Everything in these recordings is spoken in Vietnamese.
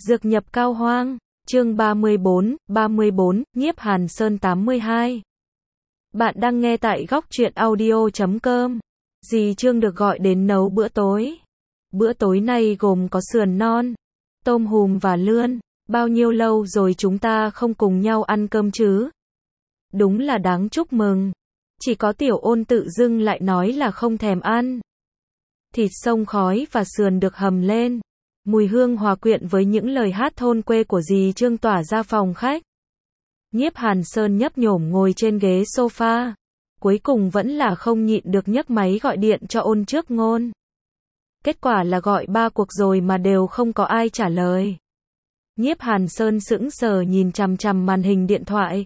Dược nhập Cao Hoang, chương 34, Nhiếp Hàn Sơn 82. Bạn đang nghe tại góc truyện audio.com. Dì Trương được gọi đến nấu bữa tối. Bữa tối này gồm có sườn non, tôm hùm và lươn. Bao nhiêu lâu rồi chúng ta không cùng nhau ăn cơm chứ? Đúng là đáng chúc mừng. Chỉ có Tiểu Ôn tự dưng lại nói là không thèm ăn. Thịt xông khói và sườn được hầm lên. Mùi hương hòa quyện với những lời hát thôn quê của dì Trương tỏa ra phòng khách. Nhiếp Hàn Sơn nhấp nhổm ngồi trên ghế sofa. Cuối cùng vẫn là không nhịn được nhấc máy gọi điện cho Ôn Trước Ngôn. Kết quả là gọi 3 cuộc rồi mà đều không có ai trả lời. Nhiếp Hàn Sơn sững sờ nhìn chằm chằm màn hình điện thoại.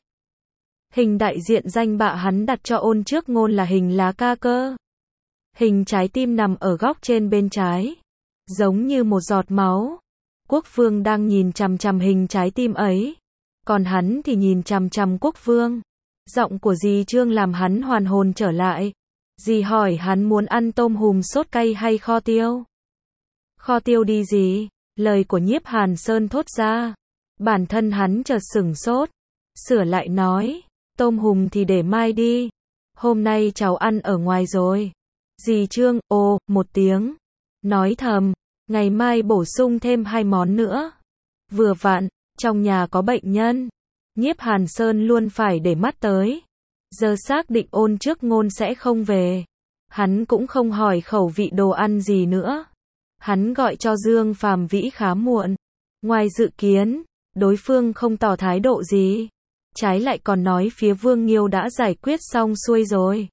Hình đại diện danh bạ hắn đặt cho Ôn Trước Ngôn là hình lá ca cơ. Hình trái tim nằm ở góc trên bên trái. Giống như một giọt máu. Quốc Vương đang nhìn chằm chằm hình trái tim ấy. Còn hắn thì nhìn chằm chằm Quốc Vương. Giọng của dì Trương làm hắn hoàn hồn trở lại. Dì hỏi hắn muốn ăn tôm hùm sốt cay hay kho tiêu. Kho tiêu đi dì. Lời của Nhiếp Hàn Sơn thốt ra. Bản thân hắn chợt sửng sốt. Sửa lại nói. Tôm hùm thì để mai đi. Hôm nay cháu ăn ở ngoài rồi. Dì Trương, ồ, một tiếng. Nói thầm, ngày mai bổ sung thêm 2 món nữa. Vừa vặn, trong nhà có bệnh nhân. Nhiếp Hàn Sơn luôn phải để mắt tới. Giờ xác định Ôn Trước Ngôn sẽ không về. Hắn cũng không hỏi khẩu vị đồ ăn gì nữa. Hắn gọi cho Dương Phàm Vĩ khá muộn. Ngoài dự kiến, đối phương không tỏ thái độ gì. Trái lại còn nói phía Vương Nghiêu đã giải quyết xong xuôi rồi.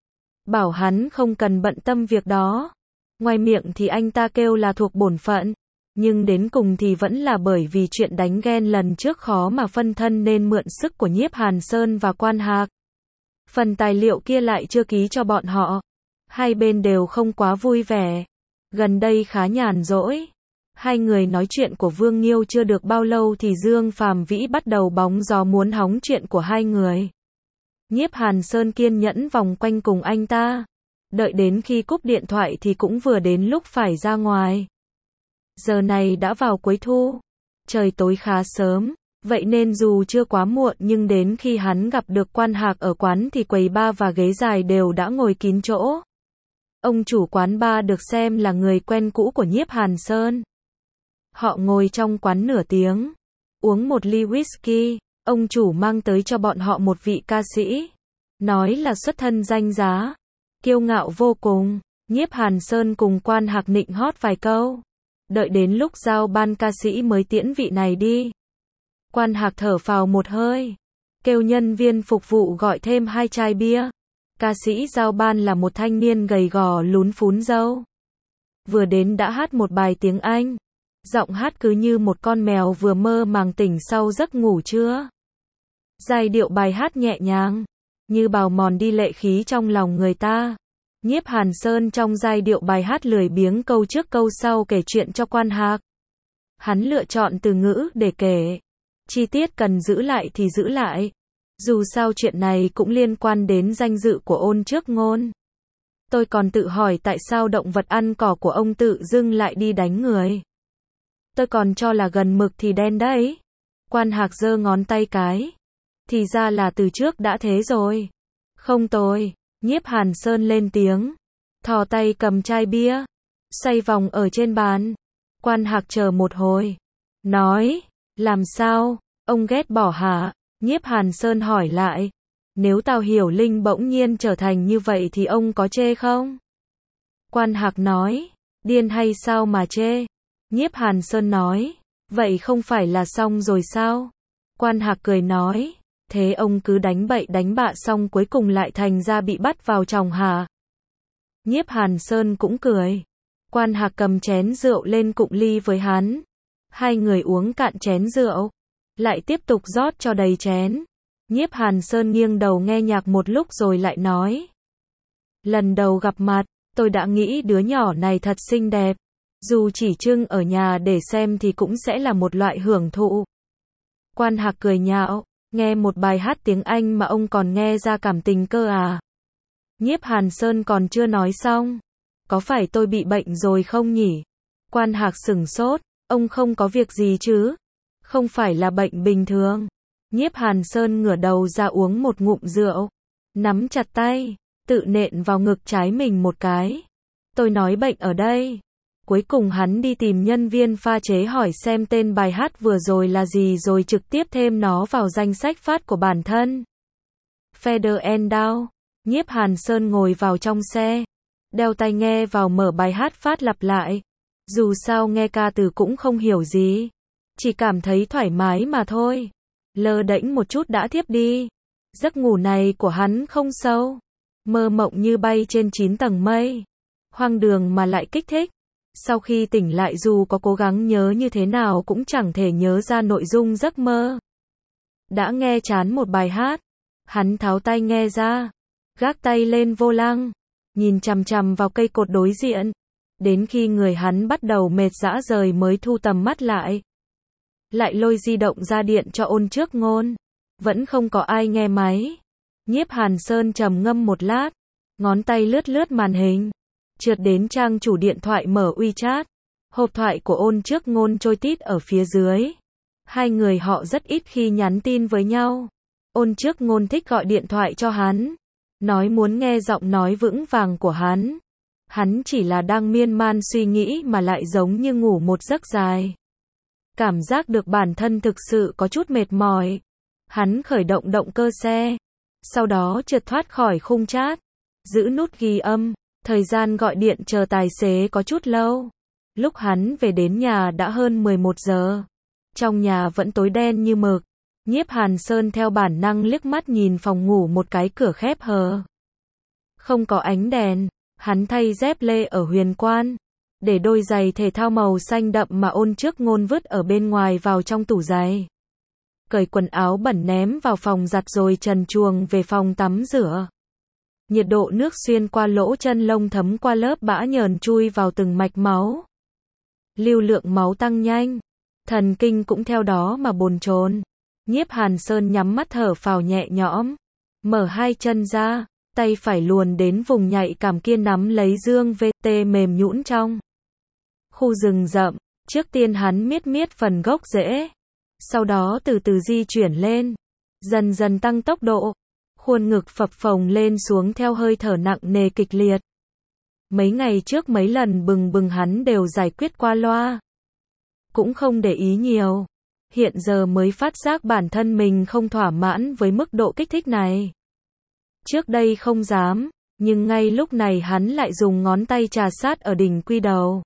Bảo hắn không cần bận tâm việc đó. Ngoài miệng thì anh ta kêu là thuộc bổn phận. Nhưng đến cùng thì vẫn là bởi vì chuyện đánh ghen lần trước khó mà phân thân nên mượn sức của Nhiếp Hàn Sơn và Quan Hạc. Phần tài liệu kia lại chưa ký cho bọn họ. Hai bên đều không quá vui vẻ. Gần đây khá nhàn rỗi. Hai người nói chuyện của Vương Nghiêu chưa được bao lâu thì Dương Phàm Vĩ bắt đầu bóng gió muốn hóng chuyện của hai người. Nhiếp Hàn Sơn kiên nhẫn vòng quanh cùng anh ta. Đợi đến khi cúp điện thoại thì cũng vừa đến lúc phải ra ngoài. Giờ này đã vào cuối thu. Trời tối khá sớm. Vậy nên dù chưa quá muộn nhưng đến khi hắn gặp được Quan Hạc ở quán thì quầy bar và ghế dài đều đã ngồi kín chỗ. Ông chủ quán bar được xem là người quen cũ của Nhiếp Hàn Sơn. Họ ngồi trong quán nửa tiếng. Uống một ly whisky. Ông chủ mang tới cho bọn họ một vị ca sĩ. Nói là xuất thân danh giá. Kiêu ngạo vô cùng. Nhiếp Hàn Sơn cùng Quan Hạc nịnh hót vài câu. Đợi đến lúc giao ban ca sĩ mới tiễn vị này đi. Quan Hạc thở phào một hơi. Kêu nhân viên phục vụ gọi thêm 2 chai bia. Ca sĩ giao ban là một thanh niên gầy gò lún phún râu. Vừa đến đã hát một bài tiếng Anh. Giọng hát cứ như một con mèo vừa mơ màng tỉnh sau giấc ngủ trưa. Giai điệu bài hát nhẹ nhàng. Như bào mòn đi lệ khí trong lòng người ta. Nhiếp Hàn Sơn trong giai điệu bài hát lười biếng câu trước câu sau kể chuyện cho Quan Hạc. Hắn lựa chọn từ ngữ để kể. Chi tiết cần giữ lại thì giữ lại. Dù sao chuyện này cũng liên quan đến danh dự của Ôn Trước Ngôn. Tôi còn tự hỏi tại sao động vật ăn cỏ của ông tự dưng lại đi đánh người. Tôi còn cho là gần mực thì đen đấy. Quan Hạc giơ ngón tay cái. Thì ra là từ trước đã thế rồi. Không tồi. Nhiếp Hàn Sơn lên tiếng. Thò tay cầm chai bia. Xoay vòng ở trên bàn. Quan Hạc chờ một hồi. Nói. Làm sao? Ông ghét bỏ hả? Nhiếp Hàn Sơn hỏi lại. Nếu Tào Hiểu Linh bỗng nhiên trở thành như vậy thì ông có chê không? Quan Hạc nói. Điên hay sao mà chê? Nhiếp Hàn Sơn nói. Vậy không phải là xong rồi sao? Quan Hạc cười nói. Thế ông cứ đánh bậy đánh bạ xong cuối cùng lại thành ra bị bắt vào chòng hả? Nhiếp Hàn Sơn cũng cười. Quan Hạc cầm chén rượu lên cụng ly với hắn. Hai người uống cạn chén rượu. Lại tiếp tục rót cho đầy chén. Nhiếp Hàn Sơn nghiêng đầu nghe nhạc một lúc rồi lại nói. Lần đầu gặp mặt, tôi đã nghĩ đứa nhỏ này thật xinh đẹp. Dù chỉ trưng ở nhà để xem thì cũng sẽ là một loại hưởng thụ. Quan Hạc cười nhạo. Nghe một bài hát tiếng Anh mà ông còn nghe ra cảm tình cơ à? Nhiếp Hàn Sơn còn chưa nói xong. Có phải tôi bị bệnh rồi không nhỉ? Quan Hạc sửng sốt. Ông không có việc gì chứ? Không phải là bệnh bình thường. Nhiếp Hàn Sơn ngửa đầu ra uống một ngụm rượu. Nắm chặt tay, tự nện vào ngực trái mình một cái. Tôi nói bệnh ở đây. Cuối cùng hắn đi tìm nhân viên pha chế hỏi xem tên bài hát vừa rồi là gì rồi trực tiếp thêm nó vào danh sách phát của bản thân. Feather and Down. Nhiếp Hàn Sơn ngồi vào trong xe, đeo tai nghe vào mở bài hát phát lặp lại. Dù sao nghe ca từ cũng không hiểu gì, chỉ cảm thấy thoải mái mà thôi. Lơ đễnh một chút đã thiếp đi. Giấc ngủ này của hắn không sâu, mơ mộng như bay trên 9 tầng mây. Hoang đường mà lại kích thích. Sau khi tỉnh lại dù có cố gắng nhớ như thế nào cũng chẳng thể nhớ ra nội dung giấc mơ. Đã nghe chán một bài hát, hắn tháo tai nghe ra, gác tay lên vô lăng, nhìn chằm chằm vào cây cột đối diện, đến khi người hắn bắt đầu mệt rã rời mới thu tầm mắt lại. Lại lôi di động ra điện cho Ôn Trước Ngôn, vẫn không có ai nghe máy. Nhiếp Hàn Sơn trầm ngâm một lát, ngón tay lướt lướt màn hình, trượt đến trang chủ điện thoại mở WeChat. Hộp thoại của Ôn Trước Ngôn trôi tít ở phía dưới. Hai người họ rất ít khi nhắn tin với nhau. Ôn Trước Ngôn thích gọi điện thoại cho hắn, nói muốn nghe giọng nói vững vàng của hắn. Hắn chỉ là đang miên man suy nghĩ mà lại giống như ngủ một giấc dài. Cảm giác được bản thân thực sự có chút mệt mỏi. Hắn khởi động động cơ xe, sau đó trượt thoát khỏi khung chat, giữ nút ghi âm. Thời gian gọi điện chờ tài xế có chút lâu. Lúc hắn về đến nhà đã hơn 11 giờ. Trong nhà vẫn tối đen như mực. Nhiếp Hàn Sơn theo bản năng liếc mắt nhìn phòng ngủ một cái cửa khép hờ. Không có ánh đèn. Hắn thay dép lê ở Huyền Quan, để đôi giày thể thao màu xanh đậm mà Ôn Trước Ngôn vứt ở bên ngoài vào trong tủ giày. Cởi quần áo bẩn ném vào phòng giặt rồi trần truồng về phòng tắm rửa. Nhiệt độ nước xuyên qua lỗ chân lông thấm qua lớp bã nhờn chui vào từng mạch máu. Lưu lượng máu tăng nhanh, thần kinh cũng theo đó mà bồn chồn. Nhiếp Hàn Sơn nhắm mắt thở phào nhẹ nhõm, mở hai chân ra, tay phải luồn đến vùng nhạy cảm kia nắm lấy dương VT mềm nhũn trong khu rừng rậm. Trước tiên hắn miết miết phần gốc rễ, sau đó từ từ di chuyển lên, dần dần tăng tốc độ. Khuôn ngực phập phồng lên xuống theo hơi thở nặng nề kịch liệt. Mấy ngày trước mấy lần bừng hắn đều giải quyết qua loa, cũng không để ý nhiều. Hiện giờ mới phát giác bản thân mình không thỏa mãn với mức độ kích thích này. Trước đây không dám, nhưng ngay lúc này hắn lại dùng ngón tay trà sát ở đỉnh quy đầu.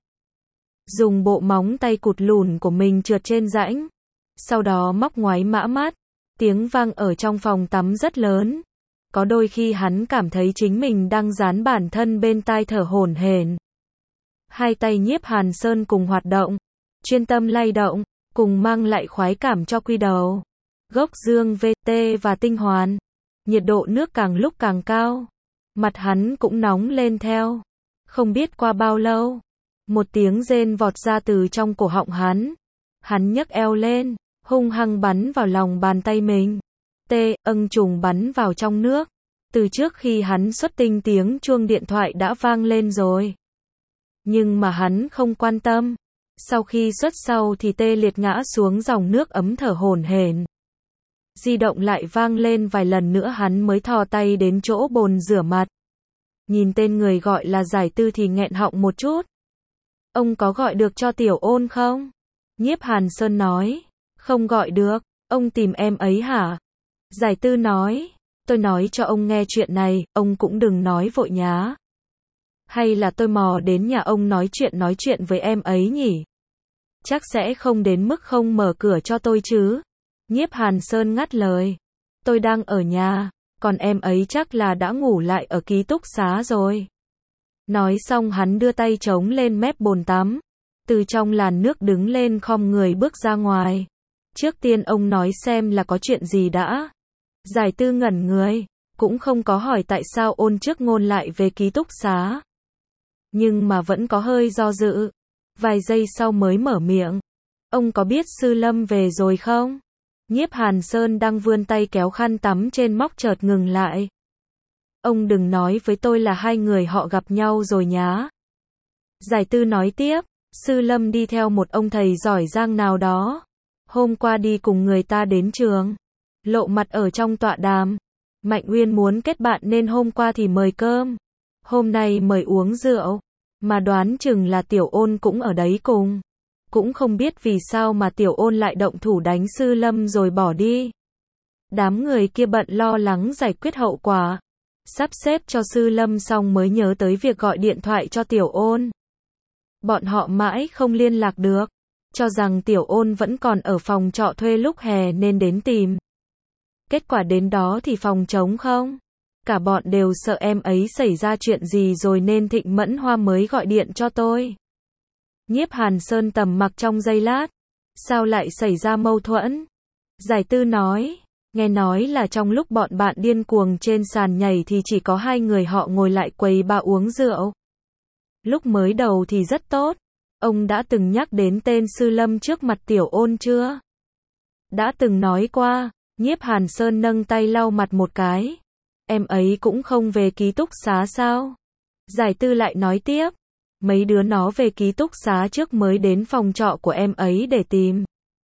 Dùng bộ móng tay cụt lùn của mình trượt trên rãnh. Sau đó móc ngoáy mã mắt. Tiếng vang ở trong phòng tắm rất lớn. Có đôi khi hắn cảm thấy chính mình đang dán bản thân bên tai thở hổn hển. Hai tay Nhiếp Hàn Sơn cùng hoạt động, chuyên tâm lay động, cùng mang lại khoái cảm cho quy đầu, gốc dương VT và tinh hoàn. Nhiệt độ nước càng lúc càng cao, mặt hắn cũng nóng lên theo. Không biết qua bao lâu, một tiếng rên vọt ra từ trong cổ họng hắn. Hắn nhấc eo lên, hung hăng bắn vào lòng bàn tay mình. Trùng bắn vào trong nước. Từ trước khi hắn xuất tinh tiếng chuông điện thoại đã vang lên rồi. Nhưng mà hắn không quan tâm. Sau khi xuất sau thì tê liệt ngã xuống dòng nước ấm thở hổn hển. Di động lại vang lên vài lần nữa hắn mới thò tay đến chỗ bồn rửa mặt. Nhìn tên người gọi là Giải Tư thì nghẹn họng một chút. Ông có gọi được cho Tiểu Ôn không? Nhiếp Hàn Sơn nói. Không gọi được. Ông tìm em ấy hả? Giải Tư nói. Tôi nói cho ông nghe chuyện này, ông cũng đừng nói vội nhá. Hay là tôi mò đến nhà ông nói chuyện với em ấy nhỉ? Chắc sẽ không đến mức không mở cửa cho tôi chứ? Nhiếp Hàn Sơn ngắt lời. Tôi đang ở nhà, còn em ấy chắc là đã ngủ lại ở ký túc xá rồi. Nói xong hắn đưa tay chống lên mép bồn tắm. Từ trong làn nước đứng lên khom người bước ra ngoài. Trước tiên ông nói xem là có chuyện gì đã. Giải Tư ngẩn người, cũng không có hỏi tại sao Ôn Trước Ngôn lại về ký túc xá. Nhưng mà vẫn có hơi do dự. Vài giây sau mới mở miệng. Ông có biết Sư Lâm về rồi không? Nhiếp Hàn Sơn đang vươn tay kéo khăn tắm trên móc chợt ngừng lại. Ông đừng nói với tôi là hai người họ gặp nhau rồi nhá. Giải Tư nói tiếp, Sư Lâm đi theo một ông thầy giỏi giang nào đó. Hôm qua đi cùng người ta đến trường. Lộ mặt ở trong tọa đàm. Mạnh Uyên muốn kết bạn nên hôm qua thì mời cơm. Hôm nay mời uống rượu. Mà đoán chừng là Tiểu Ôn cũng ở đấy cùng. Cũng không biết vì sao mà Tiểu Ôn lại động thủ đánh Sư Lâm rồi bỏ đi. Đám người kia bận lo lắng giải quyết hậu quả. Sắp xếp cho Sư Lâm xong mới nhớ tới việc gọi điện thoại cho Tiểu Ôn. Bọn họ mãi không liên lạc được. Cho rằng Tiểu Ôn vẫn còn ở phòng trọ thuê lúc hè nên đến tìm. Kết quả đến đó thì phòng trống không. Cả bọn đều sợ em ấy xảy ra chuyện gì rồi nên Thịnh Mẫn Hoa mới gọi điện cho tôi. Nhiếp Hàn Sơn trầm mặc trong giây lát. Sao lại xảy ra mâu thuẫn? Giải Tư nói. Nghe nói là trong lúc bọn bạn điên cuồng trên sàn nhảy thì chỉ có hai người họ ngồi lại quầy ba uống rượu. Lúc mới đầu thì rất tốt. Ông đã từng nhắc đến tên Sư Lâm trước mặt Tiểu Ôn chưa? Đã từng nói qua. Nhiếp Hàn Sơn nâng tay lau mặt một cái. Em ấy cũng không về ký túc xá sao? Giải Tư lại nói tiếp. Mấy đứa nó về ký túc xá trước mới đến phòng trọ của em ấy để tìm.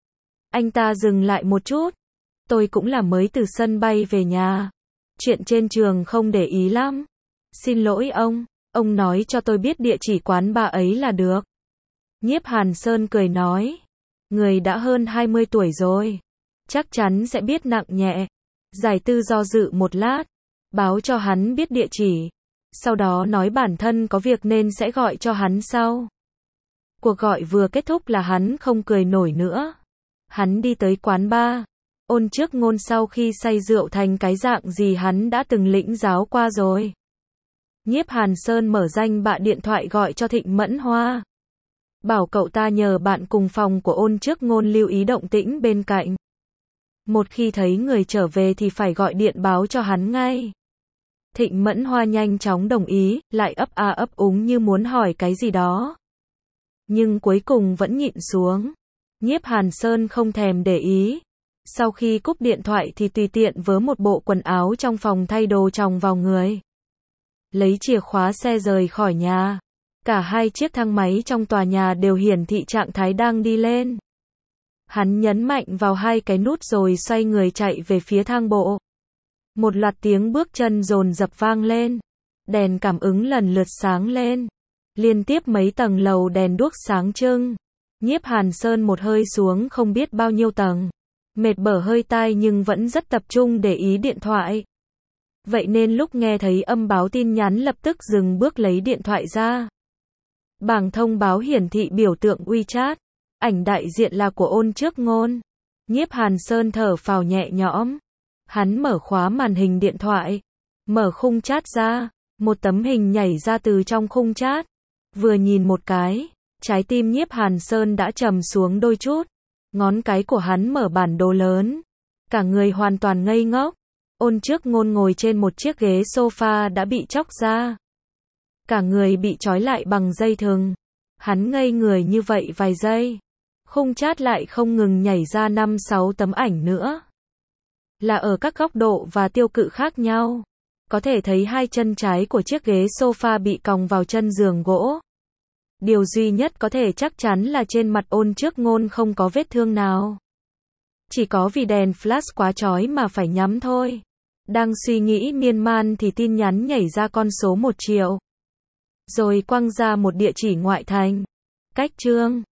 Anh ta dừng lại một chút. Tôi cũng là mới từ sân bay về nhà. Chuyện trên trường không để ý lắm. Xin lỗi ông nói cho tôi biết địa chỉ quán bar ấy là được. Nhiếp Hàn Sơn cười nói. Người đã hơn 20 tuổi rồi. Chắc chắn sẽ biết nặng nhẹ. Giải Tư do dự một lát. Báo cho hắn biết địa chỉ. Sau đó nói bản thân có việc nên sẽ gọi cho hắn sau. Cuộc gọi vừa kết thúc là hắn không cười nổi nữa. Hắn đi tới quán bar. Ôn Trước Ngôn sau khi say rượu thành cái dạng gì hắn đã từng lĩnh giáo qua rồi. Nhiếp Hàn Sơn mở danh bạ điện thoại gọi cho Thịnh Mẫn Hoa. Bảo cậu ta nhờ bạn cùng phòng của Ôn Trước Ngôn lưu ý động tĩnh bên cạnh. Một khi thấy người trở về thì phải gọi điện báo cho hắn ngay. Thịnh Mẫn Hoa nhanh chóng đồng ý, lại ấp a ấp úng như muốn hỏi cái gì đó. Nhưng cuối cùng vẫn nhịn xuống. Nhiếp Hàn Sơn không thèm để ý. Sau khi cúp điện thoại thì tùy tiện vớ một bộ quần áo trong phòng thay đồ chồng vào người. Lấy chìa khóa xe rời khỏi nhà. Cả hai chiếc thang máy trong tòa nhà đều hiển thị trạng thái đang đi lên. Hắn nhấn mạnh vào hai cái nút rồi xoay người chạy về phía thang bộ. Một loạt tiếng bước chân dồn dập vang lên. Đèn cảm ứng lần lượt sáng lên. Liên tiếp mấy tầng lầu đèn đuốc sáng trưng. Nhiếp Hàn Sơn một hơi xuống không biết bao nhiêu tầng. Mệt bở hơi tai nhưng vẫn rất tập trung để ý điện thoại. Vậy nên lúc nghe thấy âm báo tin nhắn lập tức dừng bước lấy điện thoại ra. Bảng thông báo hiển thị biểu tượng WeChat. Ảnh đại diện là của Ôn Trước Ngôn. Nhiếp Hàn Sơn thở phào nhẹ nhõm. Hắn mở khóa màn hình điện thoại. Mở khung chat ra. Một tấm hình nhảy ra từ trong khung chat. Vừa nhìn một cái, trái tim Nhiếp Hàn Sơn đã trầm xuống đôi chút. Ngón cái của hắn mở bản đồ lớn. Cả người hoàn toàn ngây ngốc. Ôn Trước Ngôn ngồi trên một chiếc ghế sofa đã bị chóc ra. Cả người bị trói lại bằng dây thừng. Hắn ngây người như vậy vài giây. Khung chat lại không ngừng nhảy ra 5-6 tấm ảnh nữa. Là ở các góc độ và tiêu cự khác nhau. Có thể thấy hai chân trái của chiếc ghế sofa bị còng vào chân giường gỗ. Điều duy nhất có thể chắc chắn là trên mặt Ôn Trước Ngôn không có vết thương nào. Chỉ có vì đèn flash quá chói mà phải nhắm thôi. Đang suy nghĩ miên man thì tin nhắn nhảy ra con số 1 triệu. Rồi quăng ra một địa chỉ ngoại thành. Cách Trương.